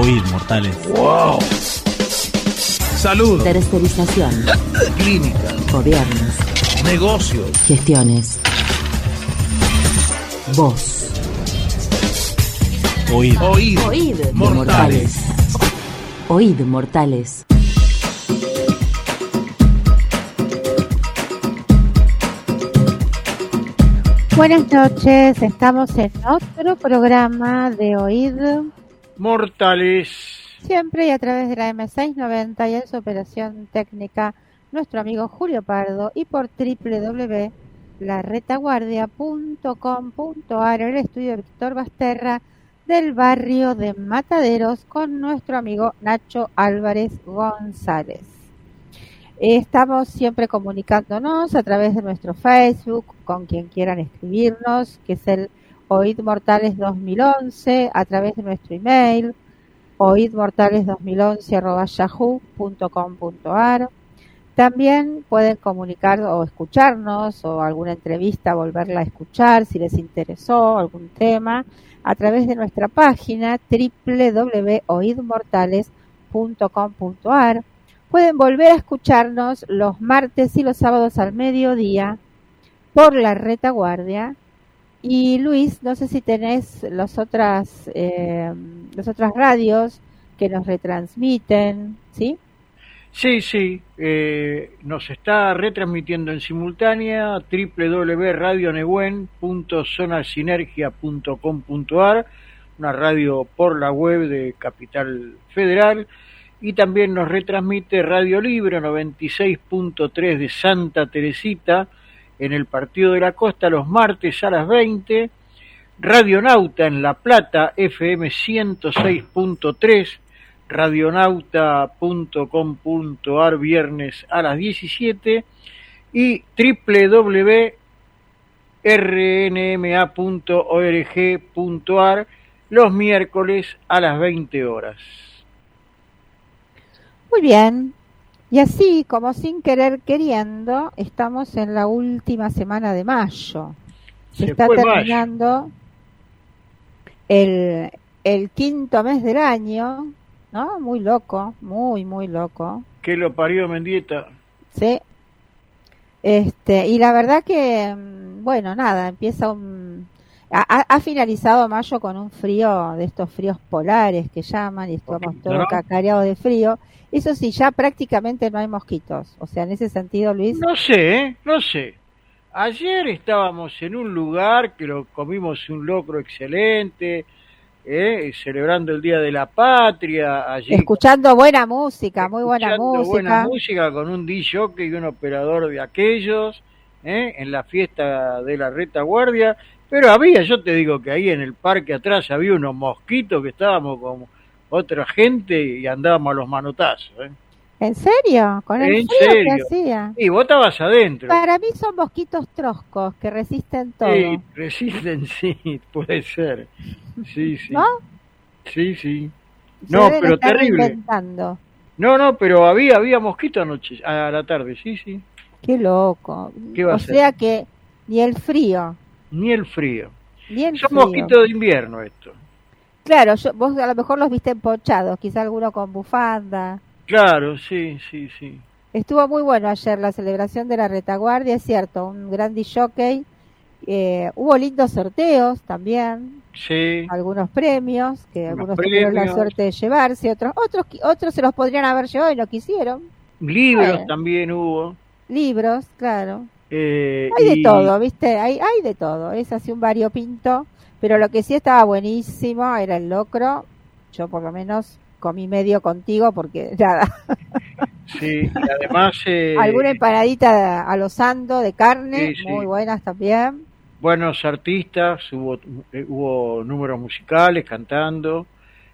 Oíd, mortales. ¡Wow! Salud. Tercerización. Clínica. Gobiernos. Negocios. Gestiones. Voz. Oíd. Oíd. Oíd. Mortales. Oíd, mortales. Buenas noches, estamos en otro programa de Oíd Mortales. Siempre y a través de la M690 y en su operación técnica nuestro amigo Julio Pardo y por www.laretaguardia.com.ar, el estudio de Víctor Basterra del barrio de Mataderos con nuestro amigo Nacho Álvarez González. Estamos siempre comunicándonos a través de nuestro Facebook, con quien quieran escribirnos, que es el Oíd Mortales 2011, a través de nuestro email, oidmortales2011@yahoo.com.ar. También pueden comunicar o escucharnos, o alguna entrevista, volverla a escuchar, si les interesó algún tema, a través de nuestra página www.oidmortales.com.ar. Pueden volver a escucharnos los martes y los sábados al mediodía por la Retaguardia. Y Luis, no sé si tenés las otras radios que nos retransmiten, ¿sí? Sí, nos está retransmitiendo en simultánea www.radionehuen.zonasinergia.com.ar, una radio por la web de Capital Federal. Y también nos retransmite Radio Libre 96.3 de Santa Teresita en el Partido de la Costa los martes a las 20, Radionauta en La Plata FM 106.3, radionauta.com.ar viernes a las 17 y www.rnma.org.ar los miércoles a las 20 horas. Muy bien, y así como sin querer queriendo, estamos en la última semana de mayo. Se está terminando el quinto mes del año, ¿no? Muy loco, muy loco. Que lo parió Mendieta. Sí. Y la verdad que, bueno, nada, empieza ha finalizado mayo con un frío de estos fríos polares que llaman, y estamos todos cacareados de frío. Eso sí, ya prácticamente no hay mosquitos. O sea, en ese sentido, Luis... No sé. Ayer estábamos en un lugar que lo comimos un locro excelente, celebrando el Día de la Patria. Allí escuchando buena música, muy buena música. Buena música con un DJ y un operador de aquellos, en la fiesta de la Retaguardia. Pero yo te digo que ahí en el parque atrás había unos mosquitos que estábamos como otra gente y andábamos a los manotazos. ¿En serio? ¿Con el frío que hacía? Y vos estabas adentro. Para mí son mosquitos troscos que resisten todo. Sí, resisten, sí, puede ser. Sí. ¿No? Sí. No, pero terrible. Inventando. No, pero había mosquitos anoche, a la tarde, sí. Qué loco. ¿Qué va a ser? Sea que ni el frío. Son mosquitos de invierno esto. Claro, vos a lo mejor los viste empochados, quizá alguno con bufanda. Claro, sí. Estuvo muy bueno ayer la celebración de la Retaguardia, es cierto, un gran jockey. Hubo lindos sorteos también. Sí. Algunos premios, que algunos tuvieron la suerte de llevarse, otros se los podrían haber llevado y no quisieron. Libros también hubo. Libros, claro. Hay de todo, ¿viste? Hay de todo, es así un variopinto. Pero lo que sí estaba buenísimo era el locro. Yo por lo menos comí medio contigo porque nada. Sí, y además... alguna empanadita a lo santo de carne, sí. Muy buenas también. Buenos artistas, hubo números musicales cantando,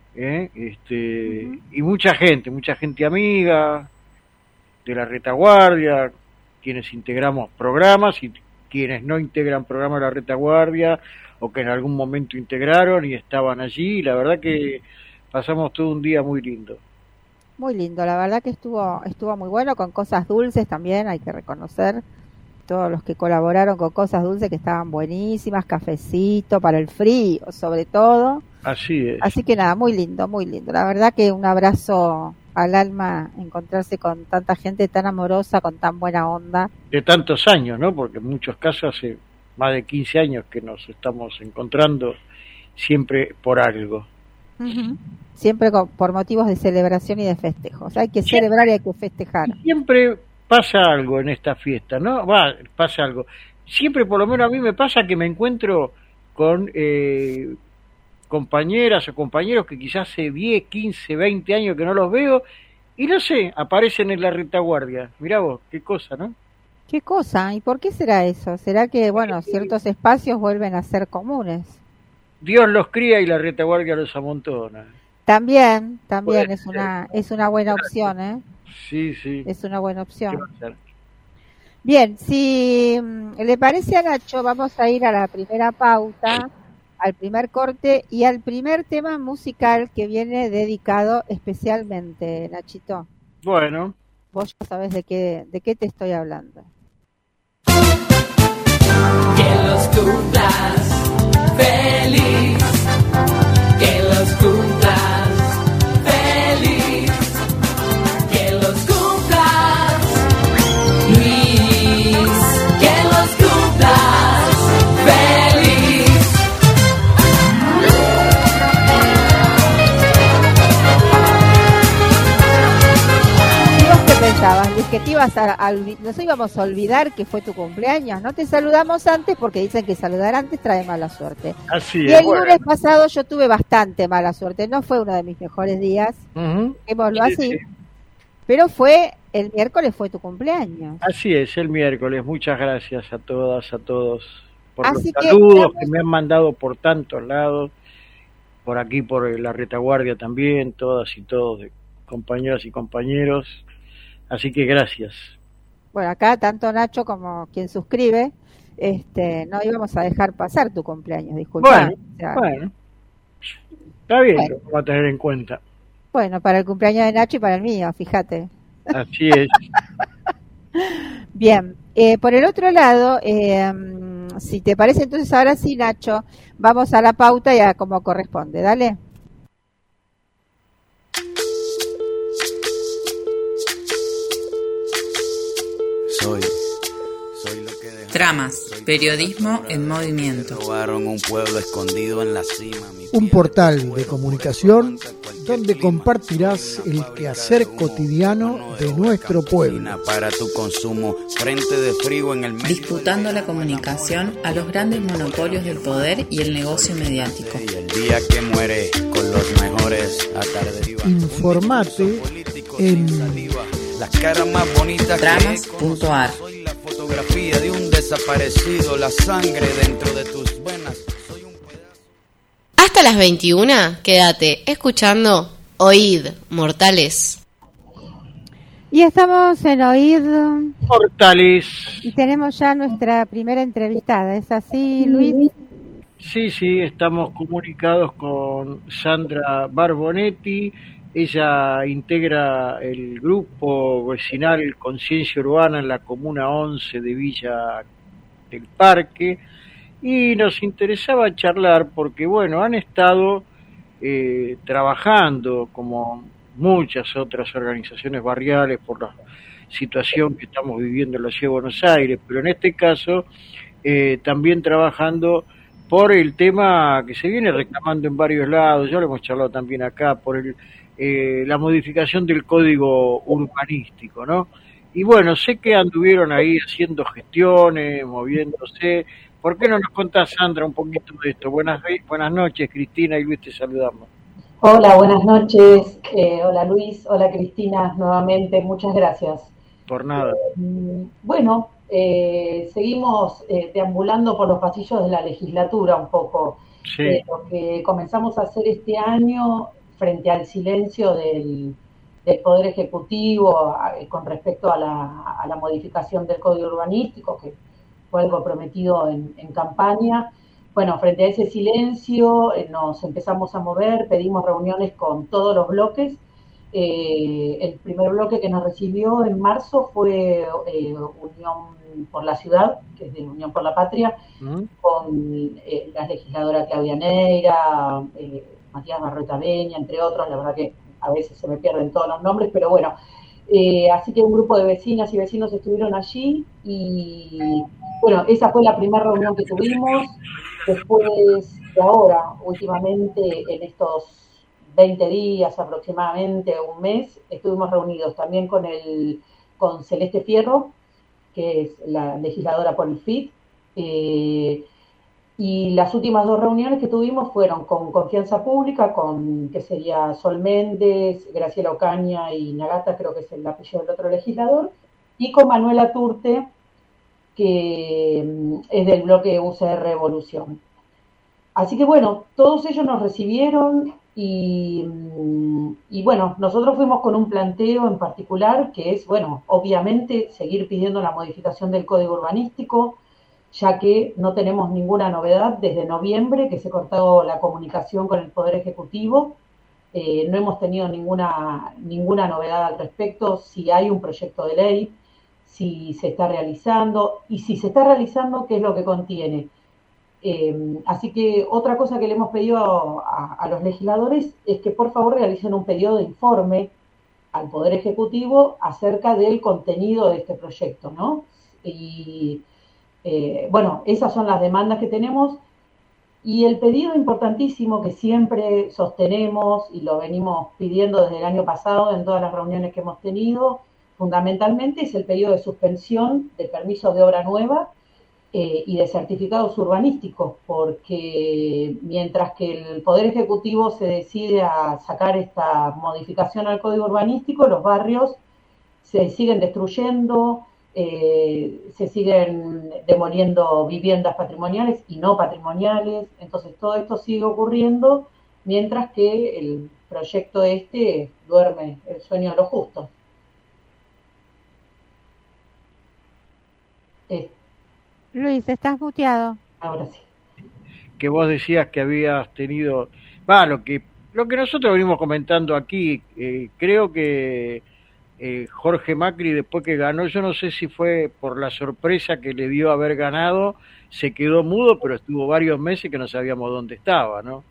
y mucha gente amiga de la Retaguardia, quienes integramos programas y quienes no integran programas de la Retaguardia, o que en algún momento integraron y estaban allí, y la verdad que pasamos todo un día muy lindo. Muy lindo, la verdad que estuvo muy bueno, con cosas dulces también, hay que reconocer. todos los que colaboraron con cosas dulces que estaban buenísimas, cafecito para el frío sobre todo. Así es. Así que nada, muy lindo, muy lindo. La verdad que un abrazo al alma encontrarse con tanta gente tan amorosa, con tan buena onda. De tantos años, ¿no? Porque en muchos casos hace más de 15 años que nos estamos encontrando, siempre por algo. Uh-huh. Siempre por motivos de celebración y de festejos. Hay que celebrar y hay que festejar. Siempre pasa algo en esta fiesta, ¿no? Pasa algo. Siempre, por lo menos a mí me pasa que me encuentro con compañeras o compañeros que quizás hace 10, 15, 20 años que no los veo y no sé, aparecen en la retaguardia. Mirá vos, qué cosa, ¿no? ¿Qué cosa? ¿Y por qué será eso? ¿Será que, bueno, ciertos espacios vuelven a ser comunes? Dios los cría y la retaguardia los amontona. También es una buena opción, ¿eh? Sí, sí. Es una buena opción. Bien, si le parece a Nacho, vamos a ir a la primera pauta, al primer corte y al primer tema musical que viene dedicado especialmente, Nachito. Bueno. Vos ya sabés de qué te estoy hablando. Que los cumplas feliz, que los cumplas feliz, que los cumplas Luis, que los cumplas feliz. ¿Y vos qué pensabas, Luis? Que te ibas nos íbamos a olvidar que fue tu cumpleaños. No te saludamos antes porque dicen que saludar antes trae mala suerte. Así es. Y el lunes pasado yo tuve bastante mala suerte. No fue uno de mis mejores días, démoslo así. Pero el miércoles fue tu cumpleaños. Así es, el miércoles. Muchas gracias a todas, a todos por así los saludos que me han mandado por tantos lados. Por aquí, por la retaguardia también, todas y todos, compañeras y compañeros. Así que gracias. Bueno, acá tanto Nacho como quien suscribe, no íbamos a dejar pasar tu cumpleaños, disculpa. Bueno, está bien, lo vamos a tener en cuenta. Bueno, para el cumpleaños de Nacho y para el mío, fíjate. Así es. Bien, por el otro lado, si te parece, entonces ahora sí, Nacho, vamos a la pauta y a como corresponde, dale. Tramas, periodismo en movimiento. Un portal de comunicación donde compartirás el quehacer cotidiano de nuestro pueblo. Para tu consumo, frente de frío en el medio. Disputando la comunicación a los grandes monopolios del poder y el negocio mediático. Y el día que muere con los mejores atarderías. Informate en las caras más bonitas. Tramas.ar. Soy la fotografía de un desaparecido, la sangre dentro de tus venas. Soy un pedazo. Hasta las 21, quédate escuchando Oíd, Mortales. Y estamos en Oíd Mortales. Y tenemos ya nuestra primera entrevistada, ¿es así, Luis? Sí, estamos comunicados con Sandra Barbonetti. Ella integra el grupo vecinal Conciencia Urbana en la Comuna 11 de Villa del Parque y nos interesaba charlar porque, bueno, han estado trabajando como muchas otras organizaciones barriales por la situación que estamos viviendo en la Ciudad de Buenos Aires, pero en este caso también trabajando por el tema que se viene reclamando en varios lados, ya lo hemos charlado también acá, por la modificación del código urbanístico, ¿no? Y bueno, sé que anduvieron ahí haciendo gestiones, moviéndose. ¿Por qué no nos contás, Sandra, un poquito de esto? Buenas noches, Cristina y Luis, te saludamos. Hola, buenas noches. Hola, Luis. Hola, Cristina, nuevamente. Muchas gracias. Por nada. Bueno, seguimos deambulando por los pasillos de la legislatura un poco. Sí. Lo que comenzamos a hacer este año frente al silencio del Poder Ejecutivo con respecto a la modificación del Código Urbanístico, que fue algo prometido en campaña. Bueno, frente a ese silencio nos empezamos a mover, pedimos reuniones con todos los bloques El primer bloque que nos recibió en marzo fue Unión por la Ciudad, que es de Unión por la Patria, con la legisladora Claudia Neira, Matías Barreta Beña, entre otros. La verdad que a veces se me pierden todos los nombres, pero bueno. Así que un grupo de vecinas y vecinos estuvieron allí y bueno, esa fue la primera reunión que tuvimos. Después de ahora, últimamente, en estos 20 días aproximadamente, un mes, estuvimos reunidos también con Celeste Fierro, que es la legisladora por el FIT, y las últimas 2 reuniones que tuvimos fueron con Confianza Pública, que sería Sol Méndez, Graciela Ocaña y Nagata, creo que es el apellido del otro legislador, y con Manuela Turte, que es del bloque UCR Evolución. Así que bueno, todos ellos nos recibieron y bueno, nosotros fuimos con un planteo en particular que es, bueno, obviamente seguir pidiendo la modificación del Código Urbanístico, ya que no tenemos ninguna novedad desde noviembre, que se cortó la comunicación con el Poder Ejecutivo. No hemos tenido ninguna novedad al respecto, si hay un proyecto de ley, si se está realizando, y si se está realizando, qué es lo que contiene. Así que otra cosa que le hemos pedido a los legisladores es que por favor realicen un periodo de informe al Poder Ejecutivo acerca del contenido de este proyecto, ¿no? Y bueno, esas son las demandas que tenemos. Y el pedido importantísimo que siempre sostenemos y lo venimos pidiendo desde el año pasado en todas las reuniones que hemos tenido, fundamentalmente es el pedido de suspensión de permisos de obra nueva y de certificados urbanísticos, porque mientras que el Poder Ejecutivo se decide a sacar esta modificación al Código Urbanístico, los barrios se siguen destruyendo, se siguen demoliendo viviendas patrimoniales y no patrimoniales. Entonces todo esto sigue ocurriendo mientras que el proyecto duerme el sueño de los justos. Luis, estás muteado. Ahora sí. Que vos decías que habías tenido, lo que nosotros venimos comentando aquí, creo que Jorge Macri, después que ganó, yo no sé si fue por la sorpresa que le dio haber ganado, se quedó mudo, pero estuvo varios meses que no sabíamos dónde estaba, ¿no?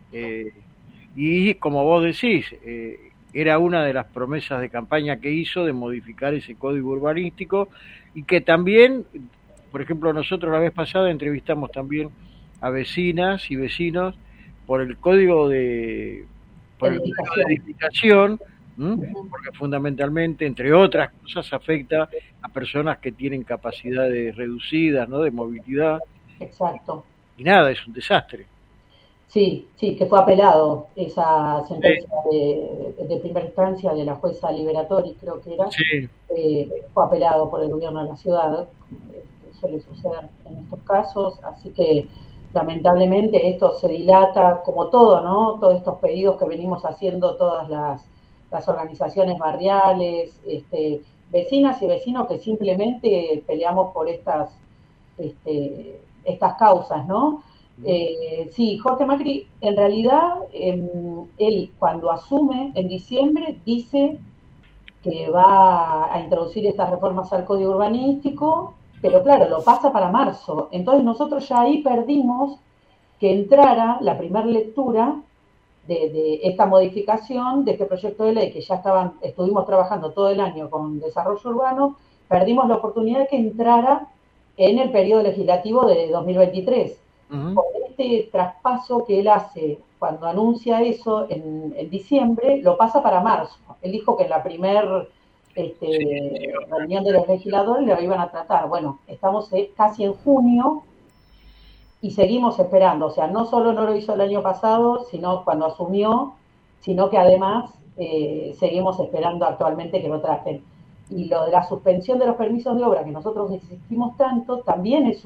Y como vos decís, era una de las promesas de campaña que hizo de modificar ese código urbanístico, y que también, por ejemplo, nosotros la vez pasada entrevistamos también a vecinas y vecinos por el código de edificación, porque fundamentalmente, entre otras cosas, afecta a personas que tienen capacidades reducidas, ¿no?, de movilidad. Exacto. Y nada, es un desastre. Sí, que fue apelado esa sentencia de primera instancia de la jueza Liberatori, creo que era. Sí. Fue apelado por el gobierno de la ciudad, suele suceder en estos casos, así que lamentablemente esto se dilata como todo, ¿no? Todos estos pedidos que venimos haciendo todas las organizaciones barriales, vecinas y vecinos que simplemente peleamos por estas causas, ¿no? Sí, Jorge Macri, en realidad, él cuando asume en diciembre dice que va a introducir estas reformas al Código Urbanístico, pero claro, lo pasa para marzo. Entonces nosotros ya ahí perdimos que entrara la primera lectura de esta modificación, de este proyecto de ley que ya estuvimos trabajando todo el año con desarrollo urbano, perdimos la oportunidad de que entrara en el periodo legislativo de 2023. Por este traspaso que él hace cuando anuncia eso en diciembre, lo pasa para marzo. Él dijo que en la primera reunión de los legisladores lo iban a tratar. Bueno, estamos casi en junio y seguimos esperando. O sea, no solo no lo hizo el año pasado, sino cuando asumió, sino que además seguimos esperando actualmente que lo traten. Y lo de la suspensión de los permisos de obra, que nosotros insistimos tanto, también es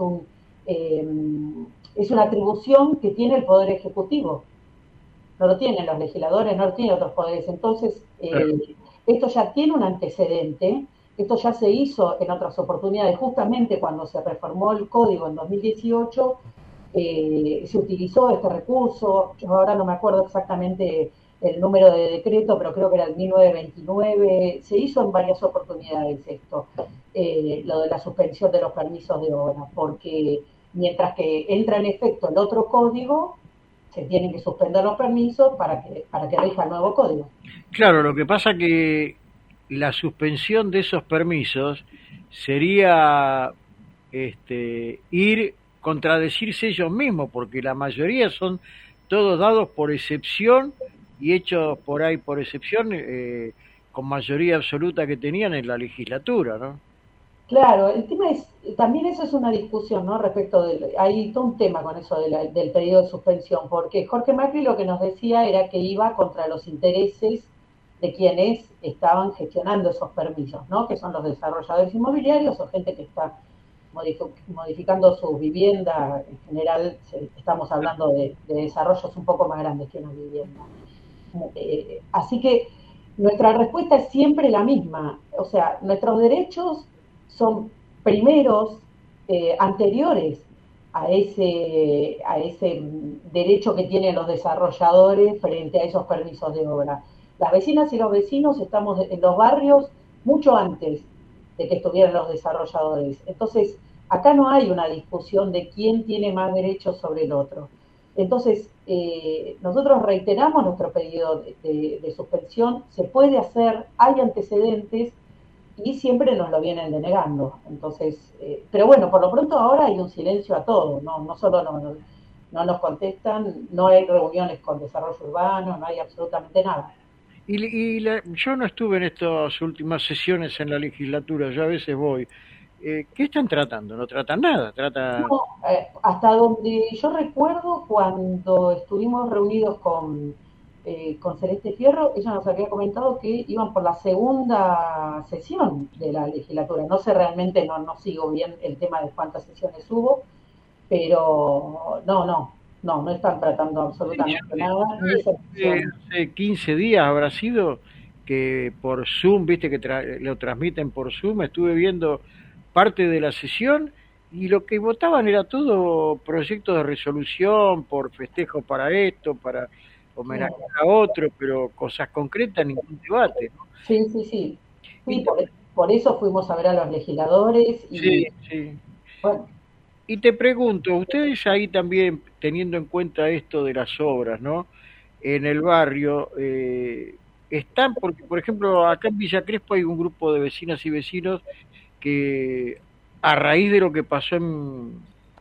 una atribución que tiene el Poder Ejecutivo. No lo tienen los legisladores, no lo tienen otros poderes. Entonces, esto ya tiene un antecedente, esto ya se hizo en otras oportunidades. Justamente cuando se reformó el código en 2018, se utilizó este recurso. Yo ahora no me acuerdo exactamente el número de decreto, pero creo que era el 1929, se hizo en varias oportunidades esto, lo de la suspensión de los permisos de obra, porque mientras que entra en efecto el otro código, se tienen que suspender los permisos para que rija el nuevo código. Claro, lo que pasa que la suspensión de esos permisos sería contradecirse ellos mismos, porque la mayoría son todos dados por excepción y hechos por ahí por excepción, con mayoría absoluta que tenían en la legislatura, ¿no? Claro, el tema es, también eso es una discusión, ¿no? Hay todo un tema con eso del pedido de suspensión, porque Jorge Macri lo que nos decía era que iba contra los intereses de quienes estaban gestionando esos permisos, ¿no? Que son los desarrolladores inmobiliarios o gente que está modificando sus viviendas. En general estamos hablando de desarrollos un poco más grandes que una vivienda. Así que nuestra respuesta es siempre la misma, o sea, nuestros derechos son primeros, anteriores a ese derecho que tienen los desarrolladores frente a esos permisos de obra. Las vecinas y los vecinos estamos en los barrios mucho antes de que estuvieran los desarrolladores. Entonces, acá no hay una discusión de quién tiene más derechos sobre el otro. Entonces, nosotros reiteramos nuestro pedido de suspensión, se puede hacer, hay antecedentes y siempre nos lo vienen denegando. Entonces, pero bueno, por lo pronto ahora hay un silencio a todo, no solo no nos contestan, no hay reuniones con desarrollo urbano, no hay absolutamente nada. Yo no estuve en estas últimas sesiones en la legislatura, yo a veces voy. ¿Qué están tratando? No tratan nada. No, hasta donde yo recuerdo, cuando estuvimos reunidos con Celeste Fierro, ella nos había comentado que iban por la segunda sesión de la legislatura. No sé realmente, no sigo bien el tema de cuántas sesiones hubo, pero no están tratando absolutamente nada. Hace 15 días habrá sido que por Zoom, viste que lo transmiten por Zoom, estuve viendo parte de la sesión y lo que votaban era todo proyectos de resolución por festejo para esto, para homenajear a otro, pero cosas concretas, ningún debate, ¿no? Sí, por eso fuimos a ver a los legisladores y sí. Bueno. Y te pregunto, ustedes ahí también, teniendo en cuenta esto de las obras, ¿no? En el barrio, están, porque por ejemplo acá en Villa Crespo hay un grupo de vecinas y vecinos que a raíz de lo que pasó en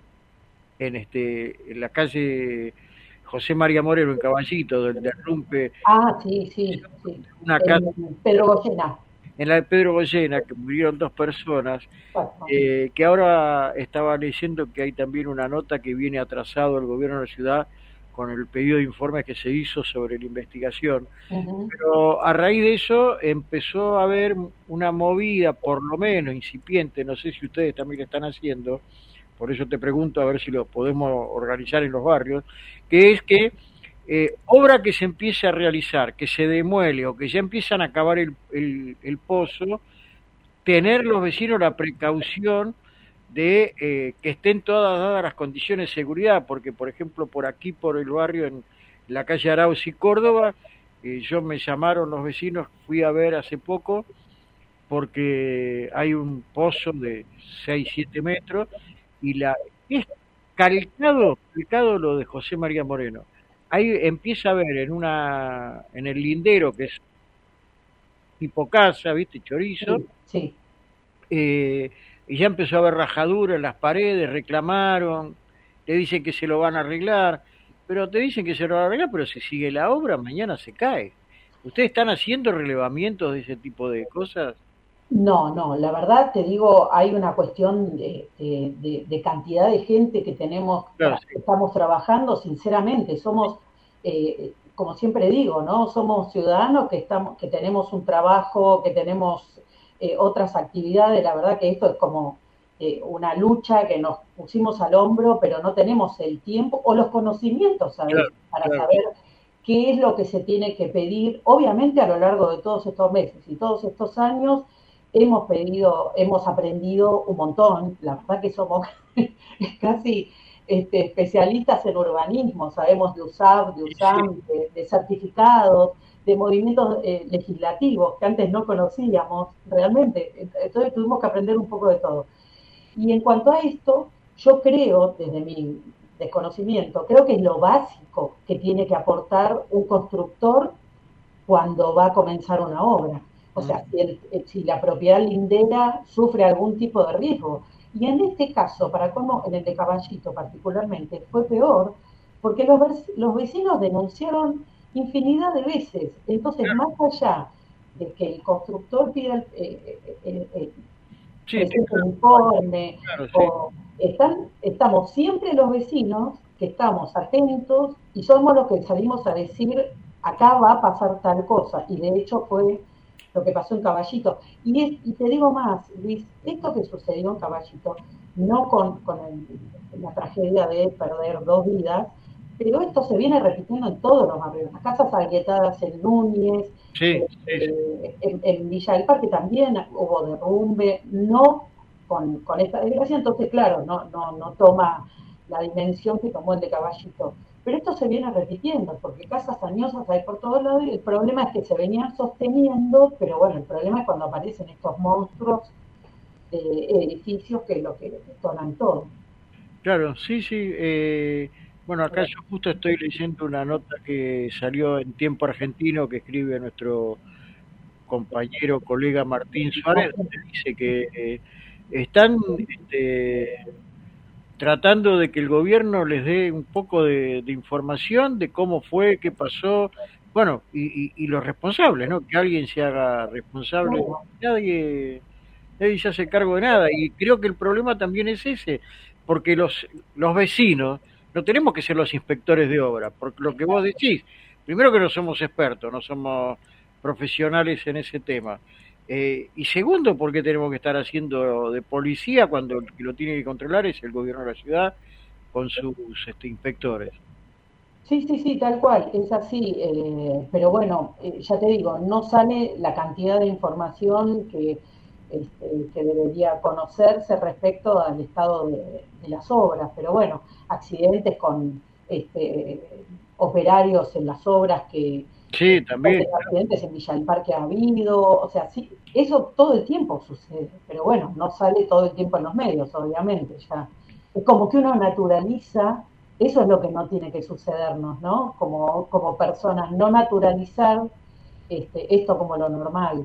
la calle José María Moreno en Caballito, del derrumbe, sí. Una casa, Pedro Goyena. En la de Pedro Goyena, que murieron 2 personas, que ahora estaba leyendo que hay también una nota que viene atrasado el gobierno de la ciudad con el pedido de informes que se hizo sobre la investigación. Pero a raíz de eso empezó a haber una movida, por lo menos incipiente, no sé si ustedes también lo están haciendo, por eso te pregunto a ver si lo podemos organizar en los barrios, que es que obra que se empiece a realizar, que se demuele o que ya empiezan a acabar el pozo, tener los vecinos la precaución de que estén todas dadas las condiciones de seguridad, porque por ejemplo por aquí, por el barrio, en la calle Arauz y Córdoba, me llamaron los vecinos, fui a ver hace poco, porque hay un pozo de 6-7 metros, y es calcado lo de José María Moreno. Ahí empieza a ver en el lindero, que es tipo casa, ¿viste? Chorizo. Sí. Y ya empezó a haber rajadura en las paredes, reclamaron, le dicen que se lo van a arreglar, pero te dicen que se lo van a arreglar, pero si sigue la obra, mañana se cae. ¿Ustedes están haciendo relevamientos de ese tipo de cosas? No, la verdad te digo, hay una cuestión de cantidad de gente que tenemos, claro, que estamos trabajando, sinceramente, somos, como siempre digo, ¿no? Somos ciudadanos que tenemos un trabajo, que tenemos otras actividades. La verdad que esto es como una lucha que nos pusimos al hombro, pero no tenemos el tiempo o los conocimientos, ¿sabes? Para saber qué es lo que se tiene que pedir. Obviamente a lo largo de todos estos meses y todos estos años hemos aprendido un montón. La verdad que somos casi especialistas en urbanismo, sabemos de USAB, de USAM, de certificados, de movimientos legislativos que antes no conocíamos realmente. Entonces tuvimos que aprender un poco de todo. Y en cuanto a esto, yo creo, desde mi desconocimiento, creo que es lo básico que tiene que aportar un constructor cuando va a comenzar una obra. O sea, si la propiedad lindera sufre algún tipo de riesgo. Y en este caso, en el de Caballito particularmente, fue peor, porque los vecinos denunciaron infinidad de veces. Entonces, más allá de que el constructor pida presente un informe, estamos siempre los vecinos que estamos atentos y somos los que salimos a decir, acá va a pasar tal cosa. Y de hecho fue lo que pasó en Caballito. Y te digo más, Luis, esto que sucedió en Caballito, no con la tragedia de perder 2 vidas, pero esto se viene repitiendo en todos los barrios. Las casas agrietadas en Núñez, en Villa del Parque también hubo derrumbe, no con esta desgracia, entonces claro, no toma la dimensión que tomó el de Caballito. Pero esto se viene repitiendo, porque casas añosas hay por todos lados, y el problema es que se venían sosteniendo, pero bueno, el problema es cuando aparecen estos monstruos de edificios que es lo que detonan todo. Claro, sí. Bueno, acá yo justo estoy leyendo una nota que salió en Tiempo Argentino, que escribe nuestro compañero, colega Martín Suárez, donde dice que están tratando de que el gobierno les dé un poco de información de cómo fue, qué pasó, bueno, y los responsables, ¿no? Que alguien se haga responsable. Nadie se hace cargo de nada, y creo que el problema también es ese, porque los vecinos no tenemos que ser los inspectores de obra, porque lo que vos decís, primero que no somos expertos, no somos profesionales en ese tema, y segundo, porque tenemos que estar haciendo de policía cuando el que lo tiene que controlar es el gobierno de la ciudad con sus inspectores. Sí, tal cual, es así, pero bueno, ya te digo, no sale la cantidad de información que debería conocerse respecto al estado de las obras, pero bueno, accidentes con operarios en las obras que... Sí, también. Accidentes en Villa del Parque ha habido, o sea, sí, eso todo el tiempo sucede, pero bueno, no sale todo el tiempo en los medios, obviamente, ya. Es como que uno naturaliza, eso es lo que no tiene que sucedernos, ¿no? Como personas, no naturalizar esto como lo normal.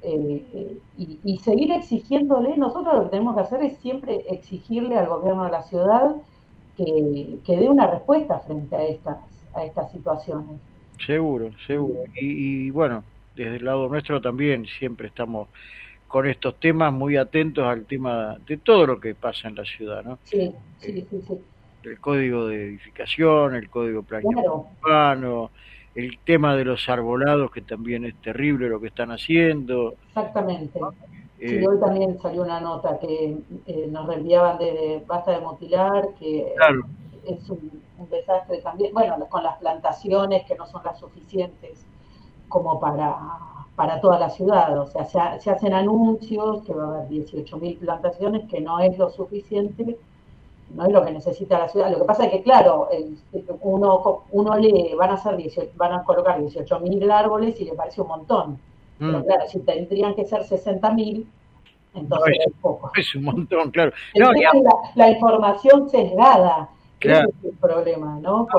Y seguir exigiéndole, nosotros lo que tenemos que hacer es siempre exigirle al gobierno de la ciudad que dé una respuesta frente a estas situaciones. Seguro. Y bueno, desde el lado nuestro también siempre estamos con estos temas muy atentos al tema de todo lo que pasa en la ciudad, ¿no? Sí. El código de edificación, el código planeamiento urbano, el tema de los arbolados, que también es terrible lo que están haciendo. Exactamente. Sí, hoy también salió una nota que nos reenviaban de Basta de Mutilar, que es un desastre también, bueno, con las plantaciones que no son las suficientes como para toda la ciudad, o sea, se hacen anuncios que va a haber 18.000 plantaciones, que no es lo suficiente, no es lo que necesita la ciudad. Lo que pasa es que, claro, uno lee, van a colocar 18.000 árboles y le parece un montón. Pero claro, si tendrían que ser 60.000, entonces es poco. Es un montón, claro. La información sesgada, claro. Ese es el problema, ¿no?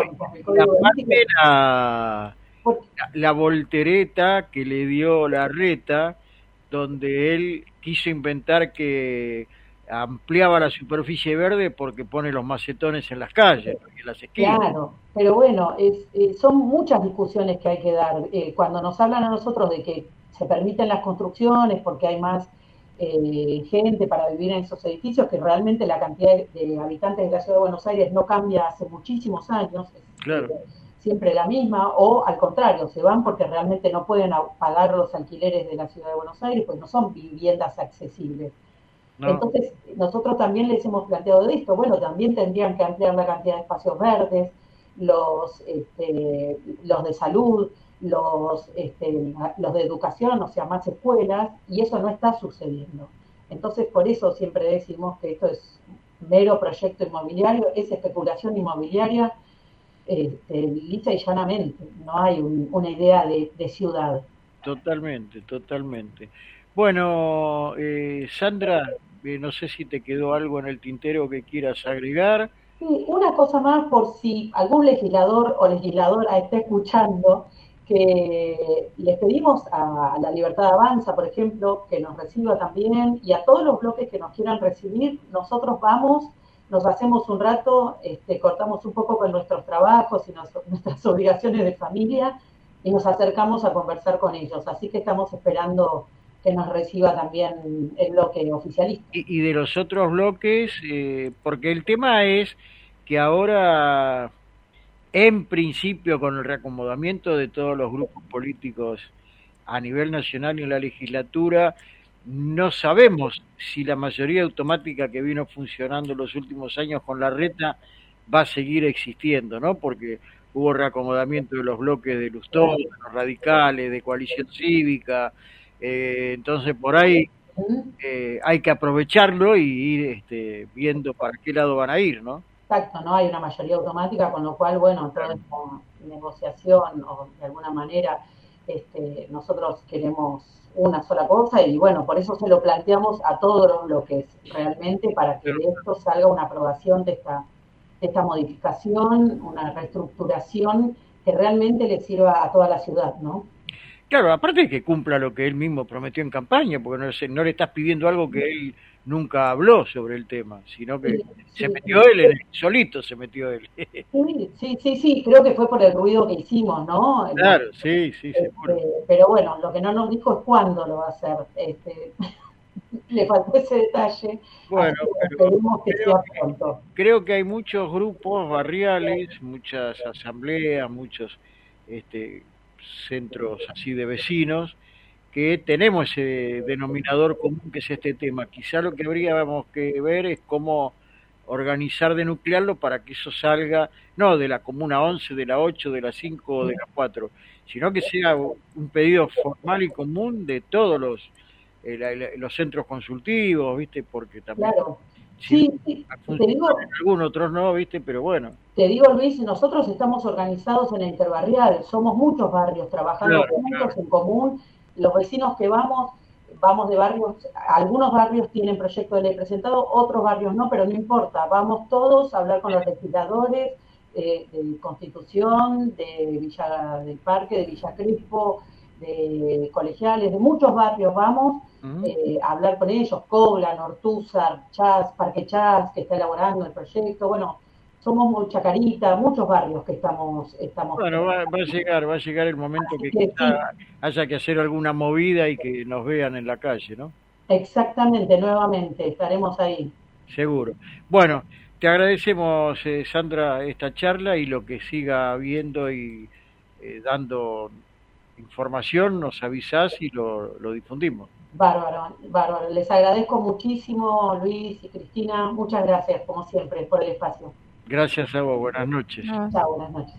La voltereta que le dio Larreta, donde él quiso inventar que ampliaba la superficie verde porque pone los macetones en las calles, en las esquinas. Claro, pero bueno, son muchas discusiones que hay que dar. Cuando nos hablan a nosotros de que se permiten las construcciones porque hay más gente para vivir en esos edificios, que realmente la cantidad de habitantes de la ciudad de Buenos Aires no cambia hace muchísimos años, claro. Siempre la misma, o al contrario, se van porque realmente no pueden pagar los alquileres de la ciudad de Buenos Aires, pues no son viviendas accesibles. No. Entonces, nosotros también les hemos planteado de esto, bueno, también tendrían que ampliar la cantidad de espacios verdes, los de salud, los de educación, o sea, más escuelas, y eso no está sucediendo. Entonces, por eso siempre decimos que esto es mero proyecto inmobiliario, es especulación inmobiliaria, lisa y llanamente, no hay una idea de ciudad. Totalmente, totalmente. Bueno, Sandra, no sé si te quedó algo en el tintero que quieras agregar. Sí, una cosa más por si algún legislador o legisladora está escuchando, que les pedimos a la Libertad Avanza, por ejemplo, que nos reciba también, y a todos los bloques que nos quieran recibir. Nosotros vamos, nos hacemos un rato, cortamos un poco con nuestros trabajos y nuestras obligaciones de familia, y nos acercamos a conversar con ellos. Así que estamos esperando que nos reciba también el bloque oficialista. Y de los otros bloques, porque el tema es que ahora, en principio, con el reacomodamiento de todos los grupos políticos a nivel nacional y en la legislatura, no sabemos si la mayoría automática que vino funcionando los últimos años con la reta va a seguir existiendo, ¿no? Porque hubo reacomodamiento de los bloques de Lustó, de los radicales, de Coalición Cívica, entonces por ahí hay que aprovecharlo y ir viendo para qué lado van a ir, ¿no? Exacto, no hay una mayoría automática, con lo cual, bueno, toda esta negociación, o de alguna manera, nosotros queremos una sola cosa, y bueno, por eso se lo planteamos a todos los bloques, realmente, para que de esto salga una aprobación de esta modificación, una reestructuración que realmente le sirva a toda la ciudad, ¿no? Claro, aparte de que cumpla lo que él mismo prometió en campaña, porque no le estás pidiendo algo que él nunca habló sobre el tema, sino que se metió él, solito se metió él. Sí, creo que fue por el ruido que hicimos, ¿no? Claro, sí, seguro. Pero bueno, lo que no nos dijo es cuándo lo va a hacer. Le faltó ese detalle. Bueno, esperemos que sea pronto. Creo que hay muchos grupos barriales, muchas asambleas, muchos centros así de vecinos, que tenemos ese denominador común que es este tema. Quizá lo que habríamos que ver es cómo organizar de nuclearlo para que eso salga, no de la Comuna 11, de la 8, de la 5 o de la 4, sino que sea un pedido formal y común de todos los centros consultivos, ¿viste? Porque también... Claro. Sí, te digo, algunos, otros no, ¿viste? Pero bueno. Te digo, Luis, nosotros estamos organizados en la interbarrial, somos muchos barrios trabajando juntos en común. Los vecinos que vamos de barrios, algunos barrios tienen proyecto de ley presentado, otros barrios no, pero no importa, vamos todos a hablar con los legisladores de Constitución, de Villa del Parque, de Villa Crespo, de Colegiales, de muchos barrios vamos a hablar con ellos, Coblan, Ortúzar, Chas, Parque Chas, que está elaborando el proyecto, bueno, somos Chacarita, muchos barrios que estamos bueno, va a llegar el momento que quizá haya que hacer alguna movida y que nos vean en la calle, ¿no? Exactamente, nuevamente, estaremos ahí. Seguro. Bueno, te agradecemos, Sandra, esta charla, y lo que siga habiendo y dando información, nos avisás y lo difundimos. Bárbaro. Les agradezco muchísimo, Luis y Cristina. Muchas gracias, como siempre, por el espacio. Gracias a vos. Buenas noches. Chao, buenas noches.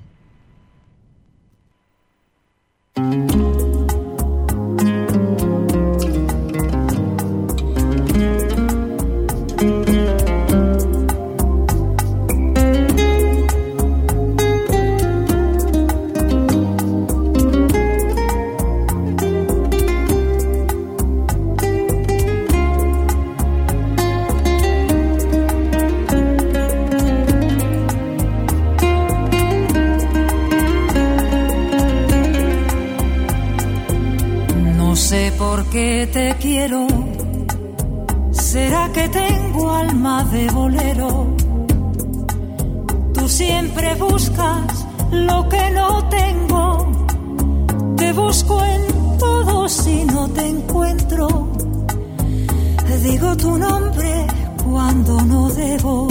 Que te quiero, será que tengo alma de bolero. Tú siempre buscas lo que no tengo, te busco en todo si no te encuentro. Digo tu nombre cuando no debo.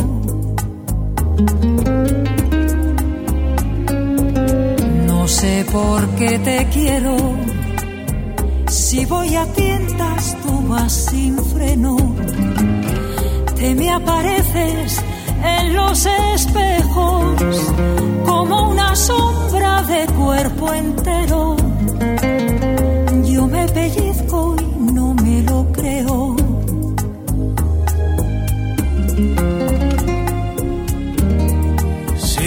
No sé por qué te quiero. Si voy a tientas, tú vas sin freno. Te me apareces en los espejos como una sombra de cuerpo entero. Yo me pellizco y no me lo creo.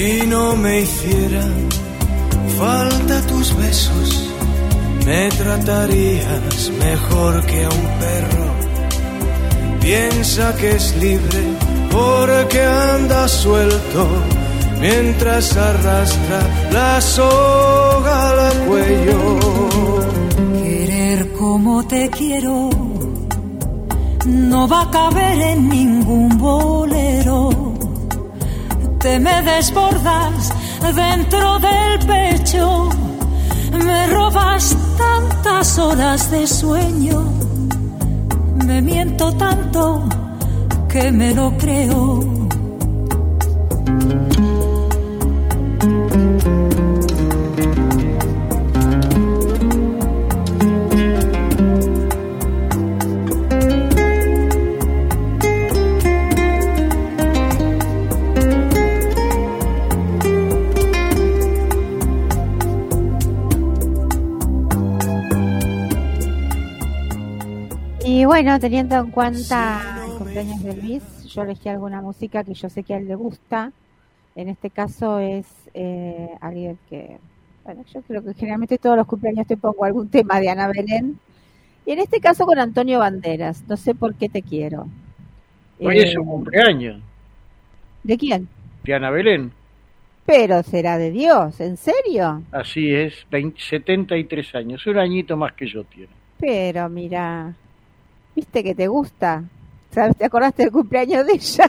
Si no me hicieran falta tus besos, me tratarías mejor que a un perro. Piensa que es libre porque anda suelto mientras arrastra la soga al cuello. Querer como te quiero no va a caber en ningún bolero. Te me desbordas dentro del pecho, me robas tantas horas de sueño, me miento tanto que me lo creo. Y bueno, teniendo en cuenta el cumpleaños de Luis, yo elegí alguna música que yo sé que a él le gusta. En este caso es alguien que, bueno, yo creo que generalmente todos los cumpleaños te pongo algún tema de Ana Belén. Y en este caso con Antonio Banderas, no sé por qué te quiero. Hoy es su cumpleaños. ¿De quién? De Ana Belén. Pero será de Dios, ¿en serio? Así es, 73 años, un añito más que yo tiene. Pero mira, viste que te gusta. ¿Sabes? ¿Te acordaste del cumpleaños de ella?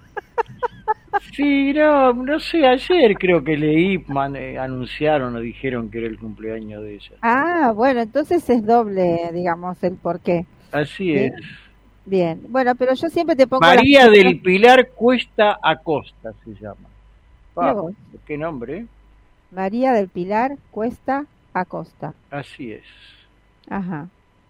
Sí, no sé, ayer creo que leí, anunciaron o dijeron que era el cumpleaños de ella. Ah, bueno, entonces es doble, digamos, el porqué. Así es. Bien, bueno, pero yo siempre te pongo... María del Pilar Cuesta Acosta se llama. Qué nombre, ¿eh? María del Pilar Cuesta Acosta. Así es. Ajá.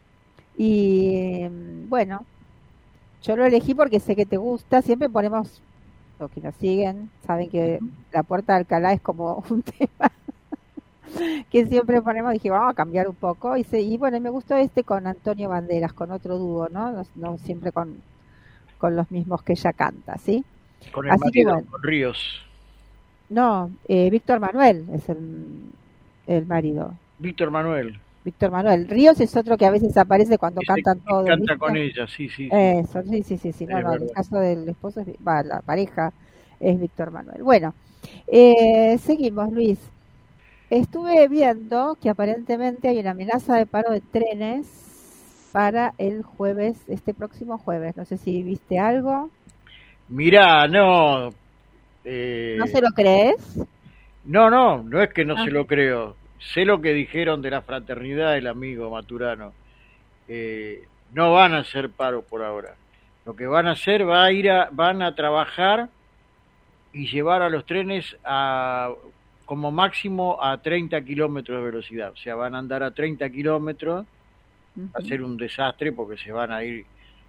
Y bueno, yo lo elegí porque sé que te gusta. Siempre ponemos, los que nos siguen, saben que La Puerta de Alcalá es como un tema que siempre ponemos. Dije, vamos a cambiar un poco. Y bueno, me gustó con Antonio Banderas, con otro dúo, ¿no? No siempre con los mismos que ella canta, ¿sí? Con el marido, con Ríos. No, Víctor Manuel es el marido. Víctor Manuel. Ríos es otro que a veces aparece cuando cantan todos. Canta con ella, sí. Eso, sí. No, en el caso del esposo, la pareja es Víctor Manuel. Bueno, seguimos, Luis. Estuve viendo que aparentemente hay una amenaza de paro de trenes para el jueves, este próximo jueves. No sé si viste algo. Mirá, no. ¿No se lo crees? No es que no se lo creo. Sé lo que dijeron de la fraternidad del amigo Maturano. No van a hacer paro por ahora. Lo que van a hacer van a trabajar y llevar a los trenes como máximo a 30 kilómetros de velocidad. O sea, van a andar a 30 kilómetros. Va a ser un desastre porque se van a ir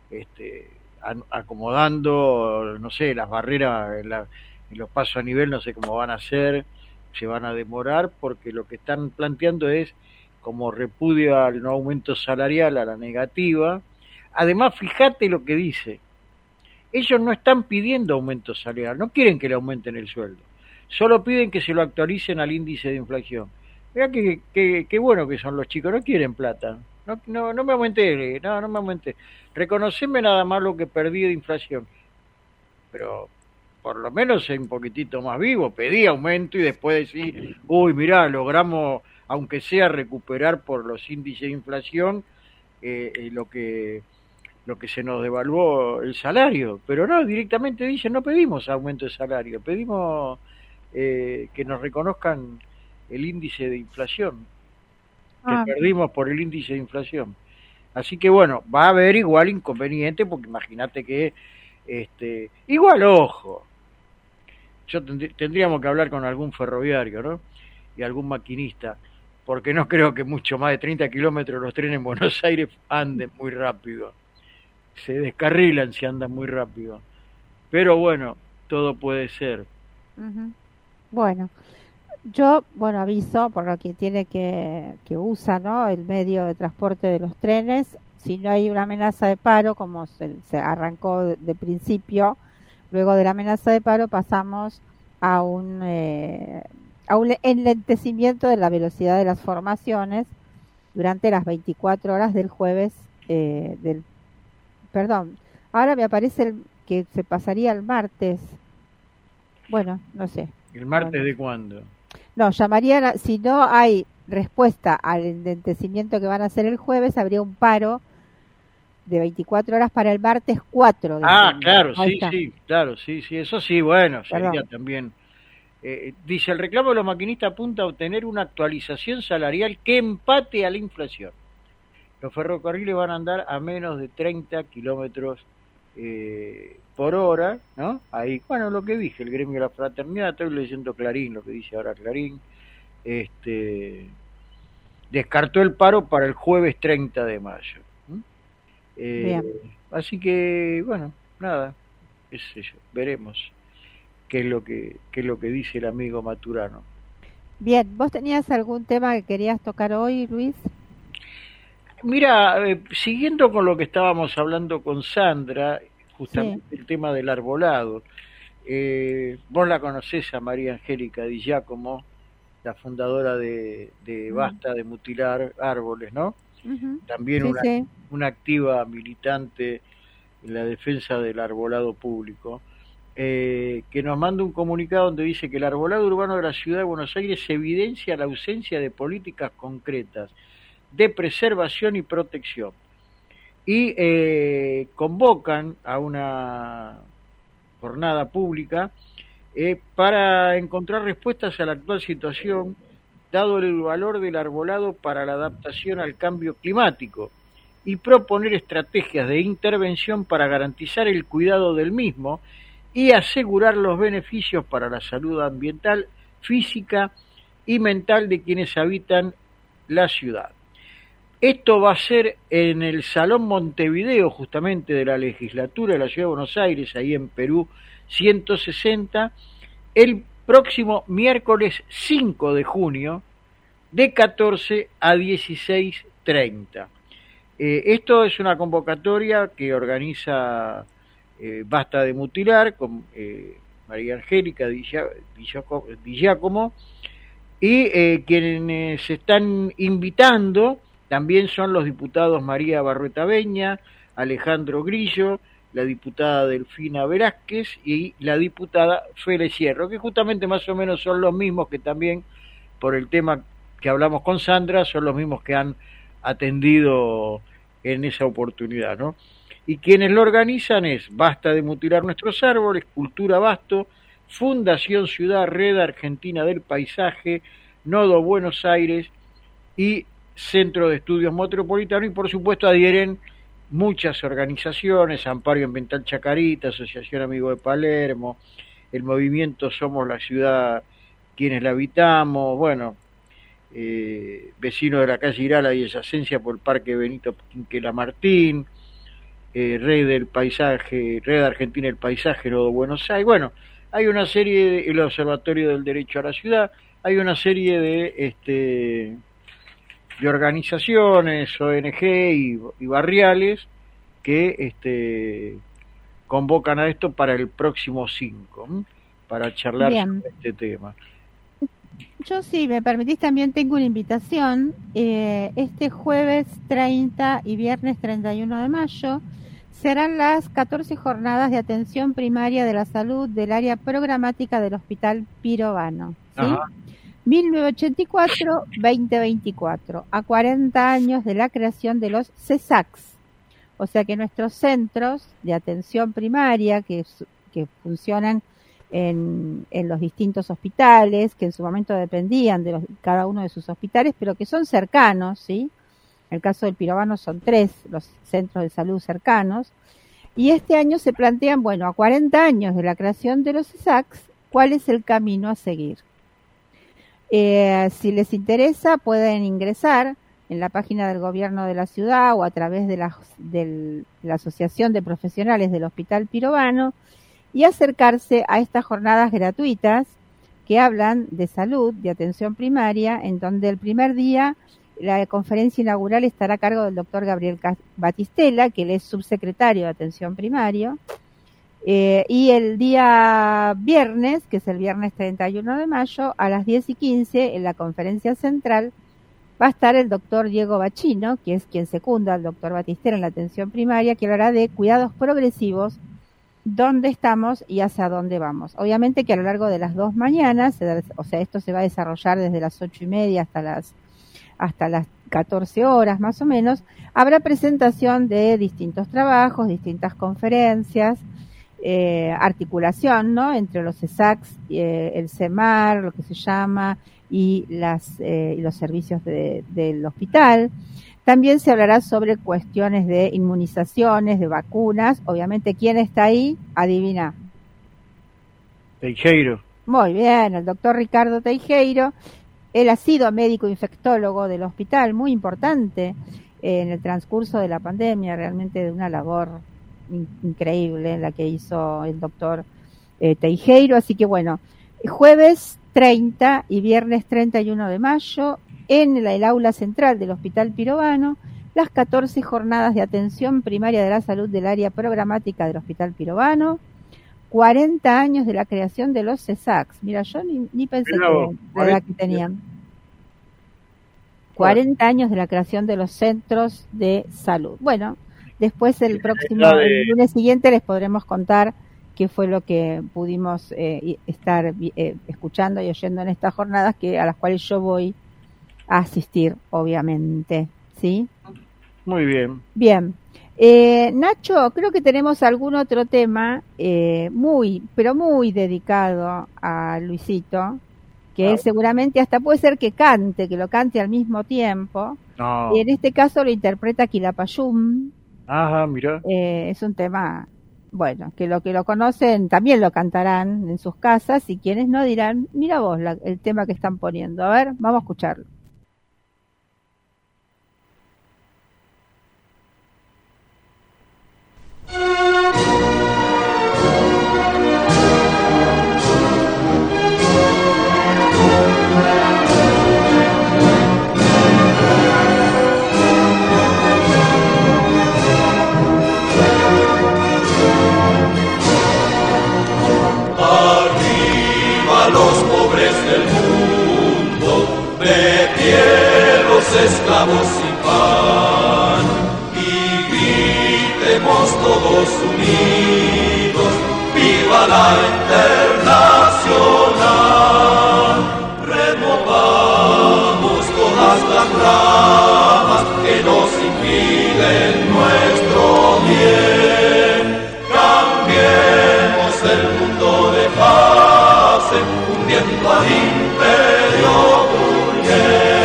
acomodando, no sé, las barreras en los pasos a nivel, no sé cómo van a hacer. Se van a demorar porque lo que están planteando es como repudio al no aumento salarial, a la negativa. Además, fíjate lo que dice. Ellos no están pidiendo aumento salarial, no quieren que le aumenten el sueldo. Solo piden que se lo actualicen al índice de inflación. Mirá qué bueno que son los chicos, no quieren plata. No me aumenté, no me aumenté. Reconoceme nada más lo que perdí de inflación. Pero por lo menos es un poquitito más vivo, pedí aumento y después decir, mirá, logramos, aunque sea recuperar por los índices de inflación, lo que se nos devaluó el salario. Pero no, directamente dicen, no pedimos aumento de salario, pedimos que nos reconozcan el índice de inflación, que perdimos por el índice de inflación. Así que bueno, va a haber igual inconveniente, porque imagínate que, igual, ojo, tendríamos que hablar con algún ferroviario, ¿no? Y algún maquinista, porque no creo que mucho más de 30 kilómetros los trenes en Buenos Aires anden muy rápido. Se descarrilan si andan muy rápido. Pero bueno, todo puede ser. Uh-huh. Bueno, yo, aviso por lo que tiene que usa, ¿no? El medio de transporte de los trenes. Si no hay una amenaza de paro, como se arrancó de principio, luego de la amenaza de paro pasamos a un enlentecimiento de la velocidad de las formaciones durante las 24 horas del jueves ahora me aparece que se pasaría el martes. Bueno, no sé. ¿El martes de cuándo? No, llamarían, si no hay respuesta al enlentecimiento que van a hacer el jueves, habría un paro de 24 horas para el martes 4. Claro, sí, eso sí, bueno, sería también. Dice, el reclamo de los maquinistas apunta a obtener una actualización salarial que empate a la inflación. Los ferrocarriles van a andar a menos de 30 kilómetros por hora, ¿no? Ahí, bueno, lo que dije, el gremio de la fraternidad, estoy leyendo Clarín, lo que dice ahora Clarín, descartó el paro para el jueves 30 de mayo. Así que, bueno, nada, qué sé yo, veremos qué es lo que dice el amigo Maturano. Bien, ¿vos tenías algún tema que querías tocar hoy, Luis? Mira, siguiendo con lo que estábamos hablando con Sandra, justamente el tema del arbolado, vos la conocés a María Angélica Di Giacomo, la fundadora de Basta de Mutilar Árboles, ¿no? También una activa militante en la defensa del arbolado público, que nos manda un comunicado donde dice que el arbolado urbano de la ciudad de Buenos Aires evidencia la ausencia de políticas concretas de preservación y protección, y convocan a una jornada pública para encontrar respuestas a la actual situación, dado el valor del arbolado para la adaptación al cambio climático, y proponer estrategias de intervención para garantizar el cuidado del mismo y asegurar los beneficios para la salud ambiental, física y mental de quienes habitan la ciudad. Esto va a ser en el Salón Montevideo, justamente de la Legislatura de la Ciudad de Buenos Aires, ahí en Perú 160, el próximo miércoles 5 de junio, de 14 a 16:30. Esto es una convocatoria que organiza Basta de Mutilar, con María Angélica Di Giacomo, y quienes están invitando también son los diputados María Barrueta Beña, Alejandro Grillo, la diputada Delfina Velázquez y la diputada Félix Hierro, que justamente más o menos son los mismos que también, por el tema que hablamos con Sandra, son los mismos que han atendido en esa oportunidad, ¿no? Y quienes lo organizan es Basta de Mutilar Nuestros Árboles, Cultura Basto, Fundación Ciudad, Red Argentina del Paisaje, Nodo Buenos Aires y Centro de Estudios Metropolitanos, y por supuesto adhieren muchas organizaciones: Amparo Ambiental Chacarita, Asociación Amigo de Palermo, el movimiento Somos la Ciudad Quienes la Habitamos, bueno, vecinos de la calle Irala y adyacencia por el Parque Benito Quinquela Martín, Red del Paisaje, Red Argentina del Paisaje, Nodo Buenos Aires. Bueno, hay una serie el Observatorio del Derecho a la Ciudad, hay una serie de organizaciones, ONG y barriales que convocan a esto para el próximo 5, para charlar sobre este tema. Yo, si me permitís, también tengo una invitación. Este jueves 30 y viernes 31 de mayo serán las 14 jornadas de atención primaria de la salud del área programática del Hospital Pirovano, ¿sí? 1984-2024, a 40 años de la creación de los CESACs. O sea que nuestros centros de atención primaria que funcionan en los distintos hospitales, que en su momento dependían de cada uno de sus hospitales, pero que son cercanos, ¿sí? En el caso del Pirovano son 3 los centros de salud cercanos, y este año se plantean, bueno, a 40 años de la creación de los CESACs, ¿cuál es el camino a seguir? Si les interesa, pueden ingresar en la página del gobierno de la ciudad o a través de la Asociación de Profesionales del Hospital Pirovano y acercarse a estas jornadas gratuitas que hablan de salud, de atención primaria, en donde el primer día la conferencia inaugural estará a cargo del doctor Gabriel Batistela, que él es subsecretario de Atención Primaria, Y el día viernes, que es el viernes 31 de mayo, a las 10:15, en la conferencia central, va a estar el doctor Diego Bachino, que es quien secunda al doctor Batistero en la atención primaria, que hablará de cuidados progresivos, dónde estamos y hacia dónde vamos. Obviamente que a lo largo de las 2 mañanas, o sea, esto se va a desarrollar desde las 8:30 hasta las 14 horas más o menos, habrá presentación de distintos trabajos, distintas conferencias, articulación, ¿no?, entre los CESACs, el CEMAR, lo que se llama, y los servicios del hospital. También se hablará sobre cuestiones de inmunizaciones, de vacunas. Obviamente, ¿quién está ahí? Adivina. Teijeiro. Muy bien, el doctor Ricardo Teijeiro. Él ha sido médico infectólogo del hospital, muy importante en el transcurso de la pandemia, realmente de una labor increíble la que hizo el doctor Teijeiro. Así que bueno, jueves 30 y viernes 31 de mayo, en el aula central del Hospital Pirovano, las 14 jornadas de atención primaria de la salud del área programática del Hospital Pirovano, 40 años de la creación de los CESACs. Mira, yo ni pensé que la edad que tenían. 12 años de la creación de los centros de salud. Bueno, después el lunes siguiente les podremos contar qué fue lo que pudimos estar escuchando y oyendo en estas jornadas, a las cuales yo voy a asistir, obviamente, ¿sí? Muy bien. Bien. Nacho, creo que tenemos algún otro tema muy dedicado a Luisito, que él seguramente hasta puede ser que lo cante al mismo tiempo. No. Y en este caso lo interpreta Quilapayún. Ajá, mira. Es un tema, bueno, que lo conocen también lo cantarán en sus casas, y quienes no dirán, mira vos el tema que están poniendo. A ver, vamos a escucharlo. Esclavos sin pan, y gritemos todos unidos, viva la Internacional. Removamos todas las ramas que nos impiden nuestro bien. Cambiemos el mundo de fase, hundiendo al imperio burgués.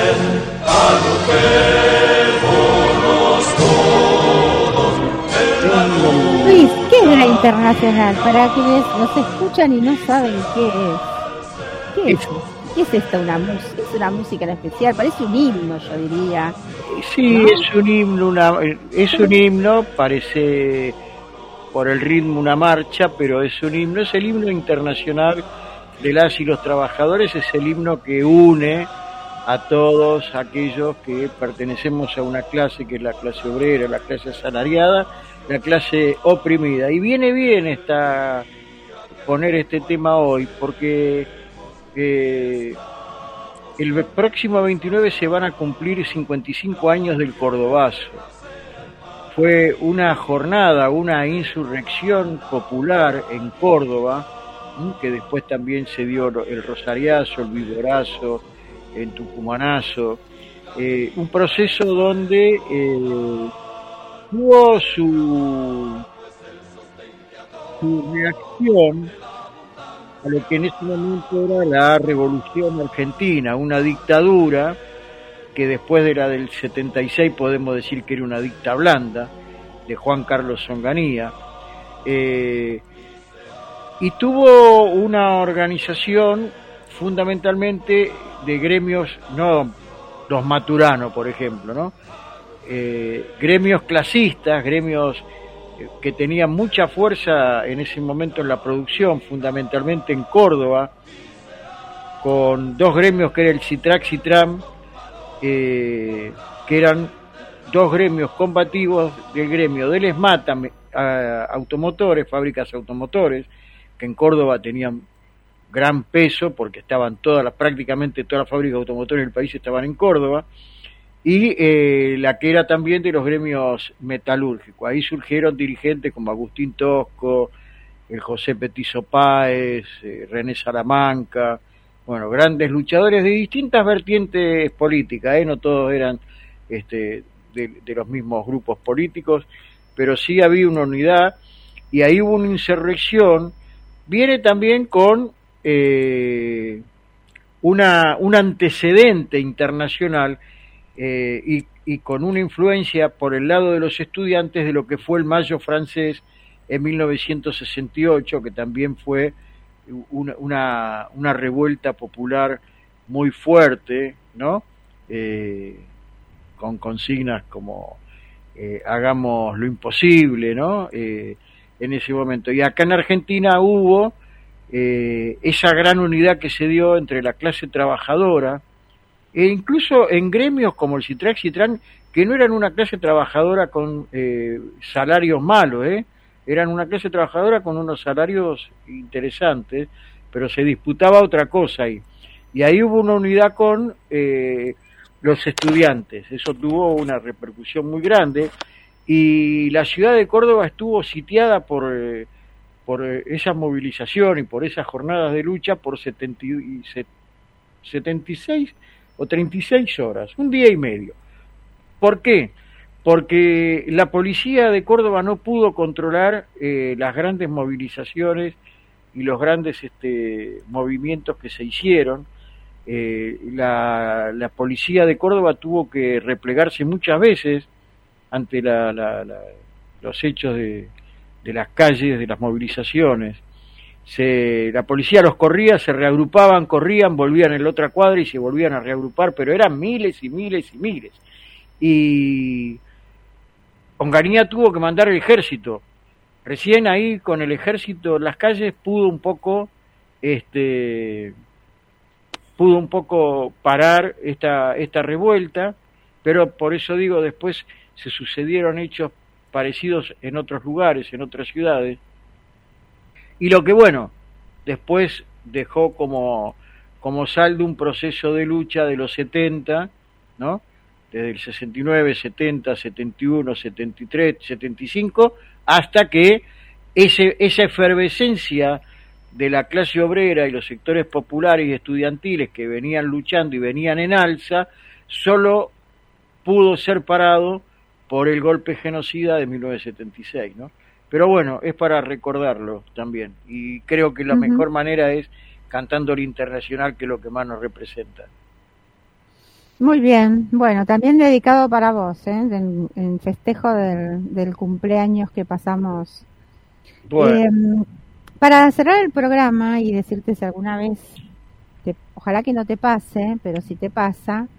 Luis, ¿qué es la Internacional? Para quienes nos escuchan y no saben qué es. ¿Qué es esta? ¿Es una música en especial? Parece un himno, yo diría. Sí, ¿no? Es un himno, parece por el ritmo una marcha, pero es un himno. Es el himno internacional de las y los trabajadores, es el himno que une a todos aquellos que pertenecemos a una clase que es la clase obrera, la clase asalariada, la clase oprimida. Y viene bien poner este tema hoy, porque el próximo 29 se van a cumplir 55 años del Cordobazo. Fue una jornada, una insurrección popular en Córdoba, que después también se dio el Rosariazo, el Viborazo, en Tucumanazo, un proceso donde tuvo su reacción a lo que en ese momento era la Revolución Argentina, una dictadura que después de la del 76 podemos decir que era una dicta blanda, de Juan Carlos Onganía, y tuvo una organización fundamentalmente de gremios, no los Maturano, por ejemplo, ¿no? Gremios clasistas, gremios que tenían mucha fuerza en ese momento en la producción, fundamentalmente en Córdoba, con dos gremios que era el Citrac-Citram, que eran dos gremios combativos del gremio del ESMATA, automotores, fábricas automotores, que en Córdoba tenían gran peso porque estaban prácticamente todas las fábricas automotores del país estaban en Córdoba, y la que era también de los gremios metalúrgicos. Ahí surgieron dirigentes como Agustín Tosco, el José Petizo Páez, René Salamanca, bueno, grandes luchadores de distintas vertientes políticas, no todos eran de los mismos grupos políticos, pero sí había una unidad, y ahí hubo una insurrección. Viene también con un antecedente internacional y con una influencia por el lado de los estudiantes de lo que fue el Mayo francés en 1968, que también fue una revuelta popular muy fuerte, ¿no? Con consignas como hagamos lo imposible, ¿no? En ese momento. Y acá en Argentina hubo esa gran unidad que se dio entre la clase trabajadora, e incluso en gremios como el Citran, que no eran una clase trabajadora con salarios malos, eran una clase trabajadora con unos salarios interesantes, pero se disputaba otra cosa ahí. Y ahí hubo una unidad con los estudiantes. Eso tuvo una repercusión muy grande, y la ciudad de Córdoba estuvo sitiada por esa movilización y por esas jornadas de lucha por 76 o 36 horas, un día y medio. ¿Por qué? Porque la policía de Córdoba no pudo controlar las grandes movilizaciones y los grandes movimientos que se hicieron. La policía de Córdoba tuvo que replegarse muchas veces ante los hechos de las calles, de las movilizaciones. La policía los corría, se reagrupaban, corrían, volvían en la otra cuadra y se volvían a reagrupar, pero eran miles y miles y miles. Y Onganía tuvo que mandar el ejército. Recién ahí con el ejército en las calles pudo un poco parar esta revuelta, pero por eso digo, después se sucedieron hechos parecidos en otros lugares, en otras ciudades, y lo que después dejó como saldo un proceso de lucha de los 70, ¿no? Desde el 69, 70, 71, 73, 75, hasta que esa efervescencia de la clase obrera y los sectores populares y estudiantiles que venían luchando y venían en alza, solo pudo ser parado por el golpe genocida de 1976, ¿no? Pero bueno, es para recordarlo también, y creo que la mejor manera es cantando el internacional, que es lo que más nos representa. Muy bien, bueno, también dedicado para vos, en festejo del cumpleaños que pasamos. Bueno. Para cerrar el programa y decirte si alguna vez, ojalá que no te pase, pero si te pasa,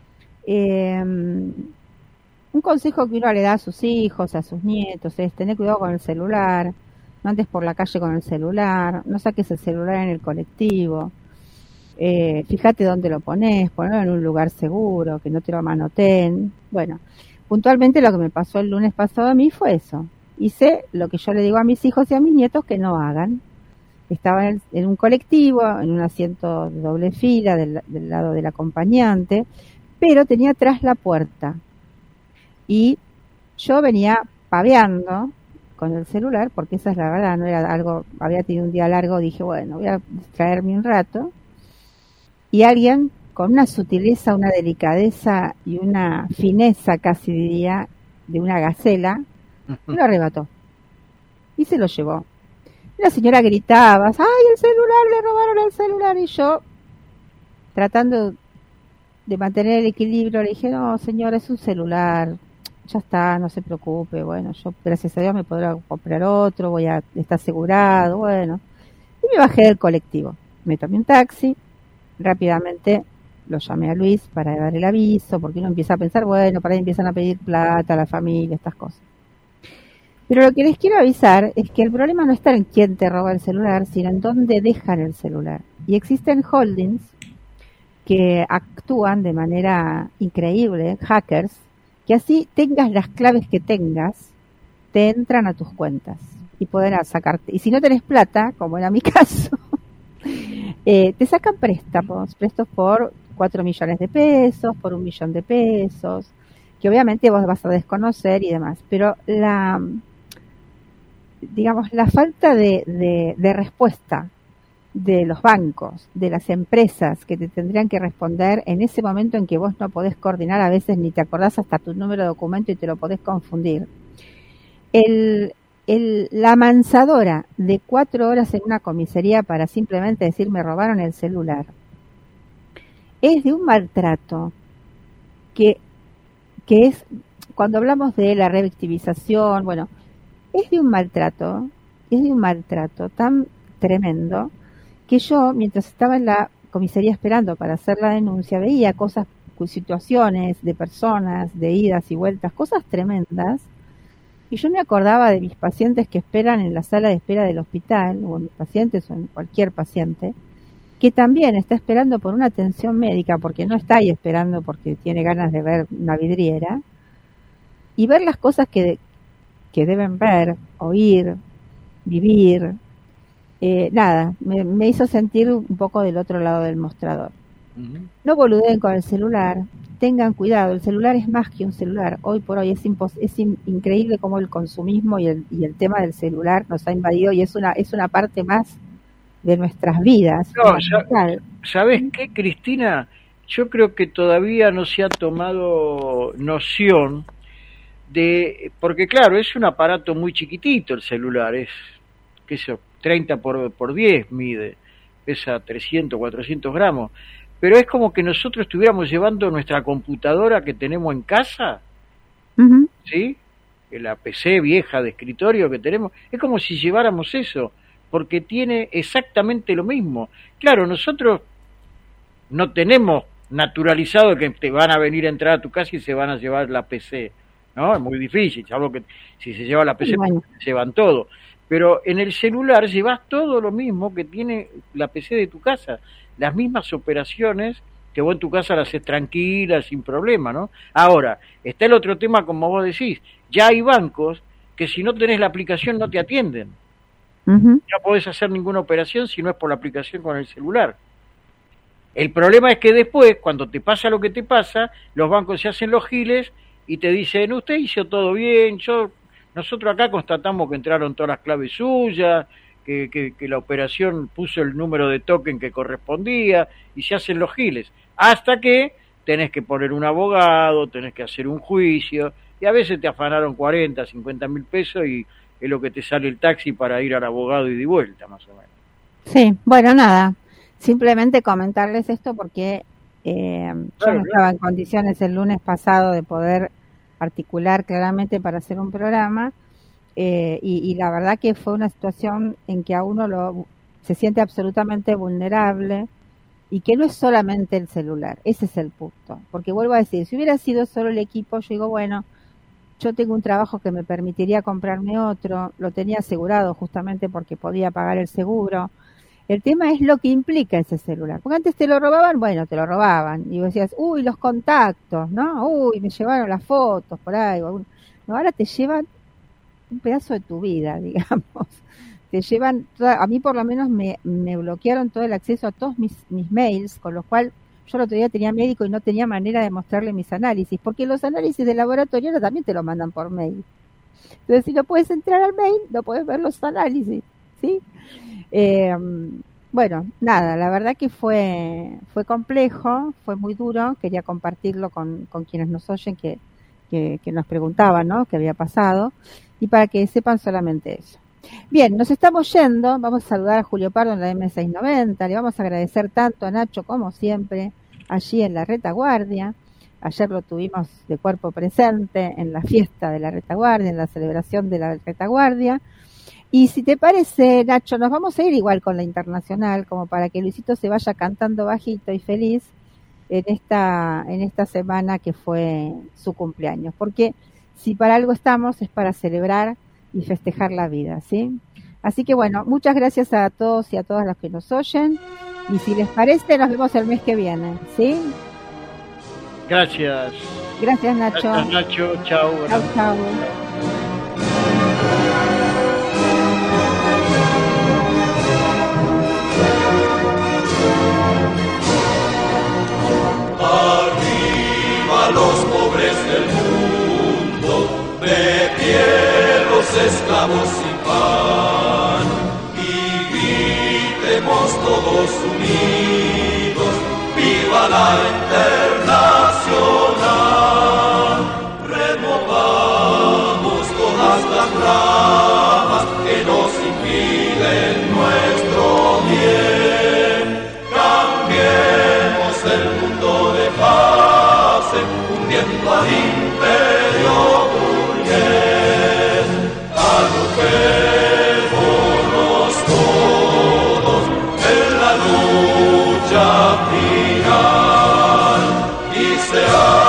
un consejo que uno le da a sus hijos, a sus nietos, es tener cuidado con el celular, no andes por la calle con el celular, no saques el celular en el colectivo, fíjate dónde lo pones, ponelo en un lugar seguro, que no te lo manoteen. Bueno, puntualmente lo que me pasó el lunes pasado a mí fue eso. Hice lo que yo le digo a mis hijos y a mis nietos que no hagan. Estaba en un colectivo, en un asiento de doble fila del lado del acompañante, pero tenía atrás la puerta. Y yo venía paveando con el celular, porque esa es la verdad, no era algo, había tenido un día largo, dije, bueno, voy a distraerme un rato. Y alguien con una sutileza, una delicadeza y una fineza, casi diría, de una gacela, lo arrebató y se lo llevó. La señora gritaba, ¡ay, el celular! Le robaron el celular. Y yo, tratando de mantener el equilibrio, le dije, no, señora, es un celular, ya está, no se preocupe. Bueno, yo, gracias a Dios, me podré comprar otro, está asegurado, bueno. Y me bajé del colectivo, me tomé un taxi, rápidamente lo llamé a Luis para dar el aviso, porque uno empieza a pensar, bueno, para ahí empiezan a pedir plata a la familia, estas cosas. Pero lo que les quiero avisar es que el problema no está en quién te roba el celular, sino en dónde dejan el celular. Y existen holdings que actúan de manera increíble, hackers, que así tengas las claves que tengas, te entran a tus cuentas y podrás sacarte. Y si no tenés plata, como era mi caso, te sacan prestos por 4 millones de pesos, por 1 millón de pesos, que obviamente vos vas a desconocer y demás. Pero la falta de respuesta de los bancos, de las empresas que te tendrían que responder en ese momento en que vos no podés coordinar, a veces ni te acordás hasta tu número de documento y te lo podés confundir. La mansadora de 4 horas en una comisaría para simplemente decir me robaron el celular es de un maltrato que es, cuando hablamos de la revictimización, bueno, es de un maltrato tan tremendo que yo, mientras estaba en la comisaría esperando para hacer la denuncia, veía cosas, situaciones de personas, de idas y vueltas, cosas tremendas, y yo me acordaba de mis pacientes que esperan en la sala de espera del hospital, o en mis pacientes o en cualquier paciente, que también está esperando por una atención médica, porque no está ahí esperando porque tiene ganas de ver una vidriera, y ver las cosas que deben ver, oír, vivir. Me hizo sentir un poco del otro lado del mostrador. Uh-huh. No boludeen con el celular, tengan cuidado, el celular es más que un celular. Hoy por hoy es increíble cómo el consumismo y el tema del celular nos ha invadido y es una parte más de nuestras vidas. No, ¿sabes qué, Cristina? Yo creo que todavía no se ha tomado noción porque claro, es un aparato muy chiquitito el celular, es, qué sé yo, 30 por 10 mide, pesa 300, 400 gramos, pero es como que nosotros estuviéramos llevando nuestra computadora que tenemos en casa, uh-huh. ¿Sí? La PC vieja de escritorio que tenemos, es como si lleváramos eso, porque tiene exactamente lo mismo. Claro, nosotros no tenemos naturalizado que te van a venir a entrar a tu casa y se van a llevar la PC, ¿no? Es muy difícil, salvo que si se lleva la PC, bueno, se llevan todo. Pero en el celular llevas todo lo mismo que tiene la PC de tu casa, las mismas operaciones que vos en tu casa las haces tranquila, sin problema, ¿no? Ahora, está el otro tema, como vos decís, ya hay bancos que si no tenés la aplicación no te atienden. Uh-huh. No podés hacer ninguna operación si no es por la aplicación con el celular. El problema es que después, cuando te pasa lo que te pasa, los bancos se hacen los giles y te dicen, usted hizo todo bien, nosotros acá constatamos que entraron todas las claves suyas, que la operación puso el número de token que correspondía, y se hacen los giles. Hasta que tenés que poner un abogado, tenés que hacer un juicio, y a veces te afanaron 40, 50 mil pesos, y es lo que te sale el taxi para ir al abogado y de vuelta, más o menos. Sí, bueno, nada, simplemente comentarles esto porque yo no estaba en condiciones el lunes pasado de poder articular claramente para hacer un programa y la verdad que fue una situación en que a uno se siente absolutamente vulnerable y que no es solamente el celular, ese es el punto, porque vuelvo a decir, si hubiera sido solo el equipo, yo digo, bueno, yo tengo un trabajo que me permitiría comprarme otro, lo tenía asegurado justamente porque podía pagar el seguro. El tema es lo que implica ese celular. Porque antes te lo robaban, bueno, te lo robaban. Y vos decías, uy, los contactos, ¿no? Uy, me llevaron las fotos por ahí. No, ahora te llevan un pedazo de tu vida, digamos. Te llevan, a mí por lo menos me bloquearon todo el acceso a todos mis mails, con lo cual yo el otro día tenía médico y no tenía manera de mostrarle mis análisis, porque los análisis de laboratorio ahora también te lo mandan por mail. Entonces, si no puedes entrar al mail, no puedes ver los análisis, ¿sí? Bueno, nada, la verdad que fue complejo, fue muy duro, quería compartirlo con quienes nos oyen que nos preguntaban, ¿no?, qué había pasado, y para que sepan solamente eso. Bien, nos estamos yendo, vamos a saludar a Julio Pardo en la M690, le vamos a agradecer tanto a Nacho como siempre, allí en la retaguardia. Ayer lo tuvimos de cuerpo presente en la fiesta de la retaguardia, en la celebración de la retaguardia. Y si te parece, Nacho, nos vamos a ir igual con la internacional, como para que Luisito se vaya cantando bajito y feliz en esta semana que fue su cumpleaños. Porque si para algo estamos, es para celebrar y festejar la vida, ¿sí? Así que bueno, muchas gracias a todos y a todas los que nos oyen. Y si les parece, nos vemos el mes que viene, ¿sí? Gracias. Gracias, Nacho. Gracias, Nacho. Chao. Chao. desear.